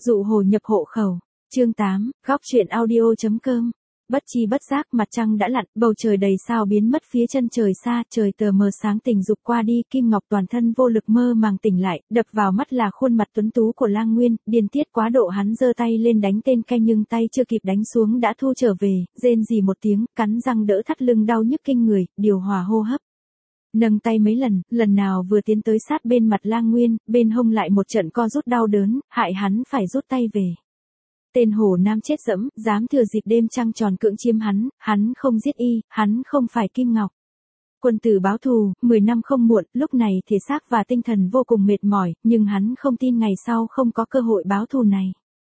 Dụ hồ nhập hộ khẩu. Chương 8, góc truyện audio.com. Bất chi bất giác mặt trăng đã lặn, bầu trời đầy sao biến mất phía chân trời xa, trời tờ mờ sáng tình dục qua đi, Kim Ngọc toàn thân vô lực mơ màng tỉnh lại, đập vào mắt là khuôn mặt tuấn tú của Lang Nguyên, điên tiết quá độ hắn giơ tay lên đánh tên canh nhưng tay chưa kịp đánh xuống đã thu trở về, rên rỉ một tiếng, cắn răng đỡ thắt lưng đau nhức kinh người, điều hòa hô hấp. Nâng tay mấy lần nào vừa tiến tới sát bên mặt Lang Nguyên, bên hông lại một trận co rút đau đớn, hại hắn phải rút tay về. Tên hồ nam chết dẫm, dám thừa dịp đêm trăng tròn cưỡng chiếm hắn không giết y, hắn không phải Kim Ngọc. Quân tử báo thù, 10 năm không muộn, lúc này thể xác và tinh thần vô cùng mệt mỏi, nhưng hắn không tin ngày sau không có cơ hội báo thù này.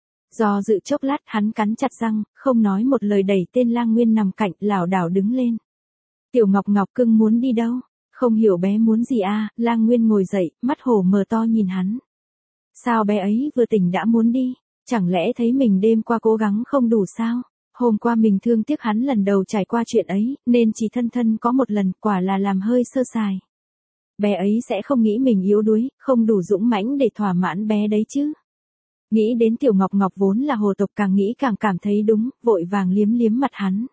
Do dự chốc lát hắn cắn chặt răng, không nói một lời đẩy tên Lang Nguyên nằm cạnh, lảo đảo đứng lên. Tiểu Ngọc Ngọc cưng muốn đi đâu? Không hiểu bé muốn gì à? Lang Nguyên ngồi dậy, mắt hổ mờ to nhìn hắn. Sao bé ấy vừa tỉnh đã muốn đi? Chẳng lẽ thấy mình đêm qua cố gắng không đủ sao? Hôm qua mình thương tiếc hắn lần đầu trải qua chuyện ấy, nên chỉ thân có một lần, quả là làm hơi sơ sài. Bé ấy sẽ không nghĩ mình yếu đuối, không đủ dũng mãnh để thỏa mãn bé đấy chứ. Nghĩ đến Tiểu Ngọc Ngọc vốn là hồ tộc, càng nghĩ càng cảm thấy đúng, vội vàng liếm mặt hắn.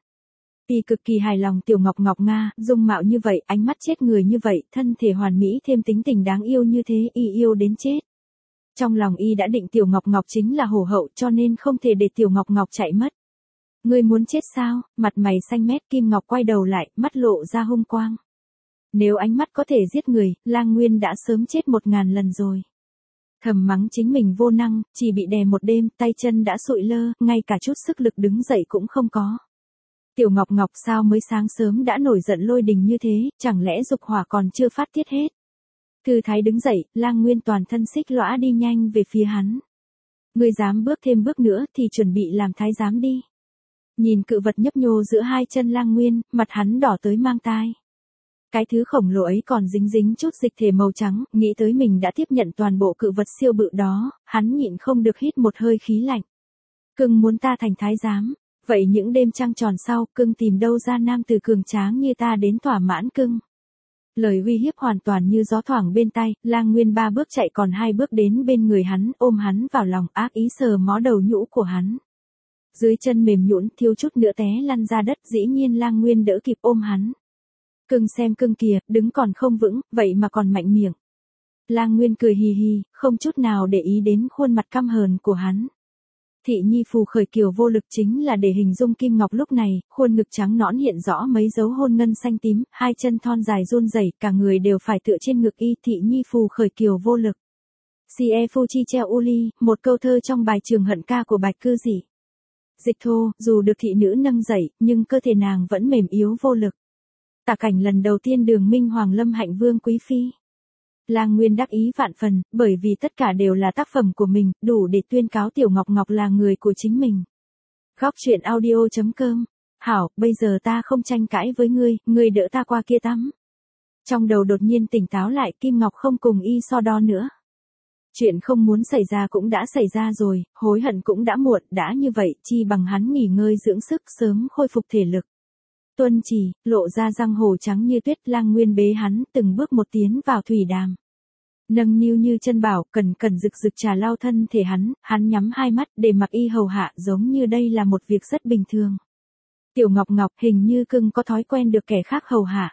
Y cực kỳ hài lòng Tiểu Ngọc Ngọc Nga, dung mạo như vậy, ánh mắt chết người như vậy, thân thể hoàn mỹ thêm tính tình đáng yêu như thế, y yêu đến chết. Trong lòng y đã định Tiểu Ngọc Ngọc chính là hổ hậu, cho nên không thể để Tiểu Ngọc Ngọc chạy mất. Ngươi muốn chết sao? Mặt mày xanh mét, Kim Ngọc quay đầu lại, mắt lộ ra hung quang. Nếu ánh mắt có thể giết người, Lang Nguyên đã sớm chết 1000 lần rồi. Thầm mắng chính mình vô năng, chỉ bị đè một đêm, tay chân đã sụi lơ, ngay cả chút sức lực đứng dậy cũng không có. Tiểu Ngọc Ngọc sao mới sáng sớm đã nổi giận lôi đình như thế, chẳng lẽ dục hỏa còn chưa phát tiết hết. Thư thái đứng dậy, Lang Nguyên toàn thân xích lõa đi nhanh về phía hắn. Ngươi dám bước thêm bước nữa thì chuẩn bị làm thái giám đi. Nhìn cự vật nhấp nhô giữa hai chân Lang Nguyên, mặt hắn đỏ tới mang tai. Cái thứ khổng lồ ấy còn dính chút dịch thể màu trắng, nghĩ tới mình đã tiếp nhận toàn bộ cự vật siêu bự đó, hắn nhịn không được hít một hơi khí lạnh. Cưng muốn ta thành thái giám, vậy những đêm trăng tròn sau, cưng tìm đâu ra nam tử cường tráng như ta đến thỏa mãn cưng. Lời uy hiếp hoàn toàn như gió thoảng bên tai, Lang Nguyên 3 bước chạy còn 2 bước đến bên người hắn, ôm hắn vào lòng, ác ý sờ mó đầu nhũ của hắn. Dưới chân mềm nhũn, thiếu chút nữa té lăn ra đất, dĩ nhiên Lang Nguyên đỡ kịp ôm hắn. Cưng xem cưng kìa, đứng còn không vững, vậy mà còn mạnh miệng. Lang Nguyên cười hì hì, không chút nào để ý đến khuôn mặt căm hờn của hắn. Thị nhi phù khởi kiều vô lực chính là để hình dung Kim Ngọc lúc này, khuôn ngực trắng nõn hiện rõ mấy dấu hôn ngân xanh tím, hai chân thon dài run rẩy, cả người đều phải tựa trên ngực y, thị nhi phù khởi kiều vô lực. Sie phu chi treo uli, một câu thơ trong bài Trường Hận ca của Bạch Cư Dị. Dịch thô, dù được thị nữ nâng dậy, nhưng cơ thể nàng vẫn mềm yếu vô lực. Tả cảnh lần đầu tiên Đường Minh Hoàng lâm hạnh vương quý phi. Lang Nguyên đắc ý vạn phần, bởi vì tất cả đều là tác phẩm của mình, đủ để tuyên cáo Tiểu Ngọc Ngọc là người của chính mình. Góc truyện audio.com. Hảo, bây giờ ta không tranh cãi với ngươi đỡ ta qua kia tắm. Trong đầu đột nhiên tỉnh táo lại, Kim Ngọc không cùng y so đo nữa. Chuyện không muốn xảy ra cũng đã xảy ra rồi, hối hận cũng đã muộn, đã như vậy, chi bằng hắn nghỉ ngơi dưỡng sức sớm khôi phục thể lực. Tuân chỉ, lộ ra răng hổ trắng như tuyết, Lang Nguyên bế hắn, từng bước một tiến vào thủy đàm. Nâng niu như chân bảo, cần rực trà lau thân thể hắn nhắm hai mắt để mặc y hầu hạ, giống như đây là một việc rất bình thường. Tiểu Ngọc Ngọc, hình như cưng có thói quen được kẻ khác hầu hạ.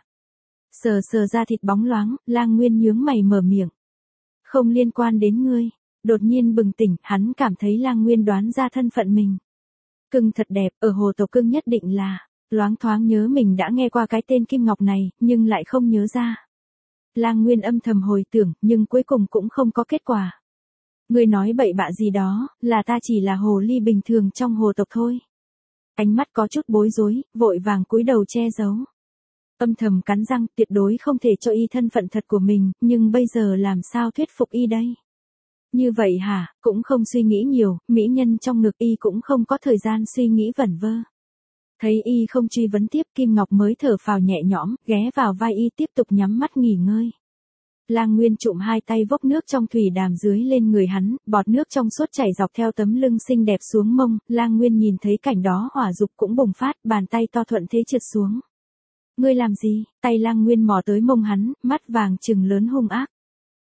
Sờ ra thịt bóng loáng, Lang Nguyên nhướng mày mở miệng. Không liên quan đến ngươi. Đột nhiên bừng tỉnh, hắn cảm thấy Lang Nguyên đoán ra thân phận mình. Cưng thật đẹp, ở hồ tộc cưng nhất định là. Loáng thoáng nhớ mình đã nghe qua cái tên Kim Ngọc này, nhưng lại không nhớ ra. Lang Nguyên âm thầm hồi tưởng, nhưng cuối cùng cũng không có kết quả. Ngươi nói bậy bạ gì đó, là ta chỉ là hồ ly bình thường trong hồ tộc thôi. Ánh mắt có chút bối rối, vội vàng cúi đầu che giấu. Âm thầm cắn răng, tuyệt đối không thể cho y thân phận thật của mình, nhưng bây giờ làm sao thuyết phục y đây? Như vậy hả, cũng không suy nghĩ nhiều, mỹ nhân trong ngực y cũng không có thời gian suy nghĩ vẩn vơ. Thấy y không truy vấn tiếp, Kim Ngọc mới thở phào nhẹ nhõm, ghé vào vai y tiếp tục nhắm mắt nghỉ ngơi. Lang Nguyên trụm hai tay vốc nước trong thủy đàm dưới lên người hắn, bọt nước trong suốt chảy dọc theo tấm lưng xinh đẹp xuống mông, Lang Nguyên nhìn thấy cảnh đó hỏa dục cũng bùng phát, bàn tay to thuận thế trượt xuống. Ngươi làm gì? Tay Lang Nguyên mò tới mông hắn, mắt vàng trừng lớn hung ác.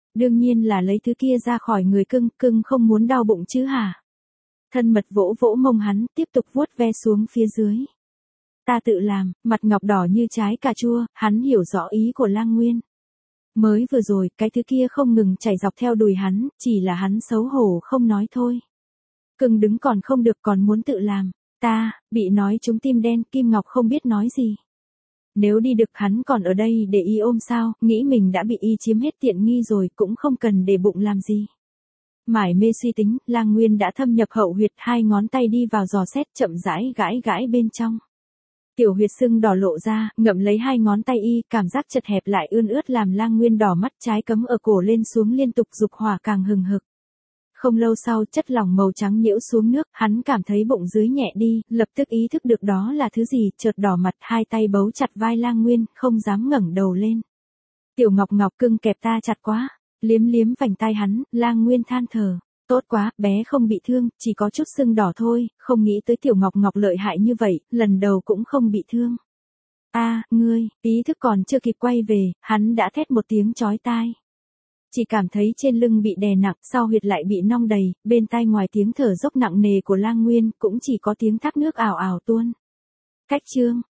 Đương nhiên là lấy thứ kia ra khỏi người cưng, cưng không muốn đau bụng chứ hả? Thân mật vỗ vỗ mông hắn, tiếp tục vuốt ve xuống phía dưới. Ta tự làm, mặt ngọc đỏ như trái cà chua, hắn hiểu rõ ý của Lang Nguyên. Mới vừa rồi, cái thứ kia không ngừng chảy dọc theo đùi hắn, chỉ là hắn xấu hổ không nói thôi. Cưng đứng còn không được còn muốn tự làm. Ta, bị nói trúng tim đen, Kim Ngọc không biết nói gì. Nếu đi được hắn còn ở đây để y ôm sao, nghĩ mình đã bị y chiếm hết tiện nghi rồi cũng không cần để bụng làm gì. Mải mê suy tính, Lang Nguyên đã thâm nhập hậu huyệt, 2 ngón tay đi vào dò xét chậm rãi gãi gãi bên trong. Tiểu huyệt sưng đỏ lộ ra, ngậm lấy 2 ngón tay y, cảm giác chật hẹp lại ươn ướt làm Lang Nguyên đỏ mắt, trái cấm ở cổ lên xuống liên tục, dục hỏa càng hừng hực. Không lâu sau, chất lỏng màu trắng nhiễu xuống nước, hắn cảm thấy bụng dưới nhẹ đi, lập tức ý thức được đó là thứ gì, chợt đỏ mặt, 2 tay bấu chặt vai Lang Nguyên, không dám ngẩng đầu lên. Tiểu Ngọc Ngọc cưng kẹp ta chặt quá, liếm liếm vành tai hắn, Lang Nguyên than thở. Tốt quá, bé không bị thương, chỉ có chút sưng đỏ thôi, không nghĩ tới Tiểu Ngọc Ngọc lợi hại như vậy, lần đầu cũng không bị thương. Ngươi, ý thức còn chưa kịp quay về, hắn đã thét một tiếng chói tai. Chỉ cảm thấy trên lưng bị đè nặng, sau huyệt lại bị nong đầy, bên tai ngoài tiếng thở dốc nặng nề của Lang Nguyên, cũng chỉ có tiếng thác nước ào ào tuôn. Cách chương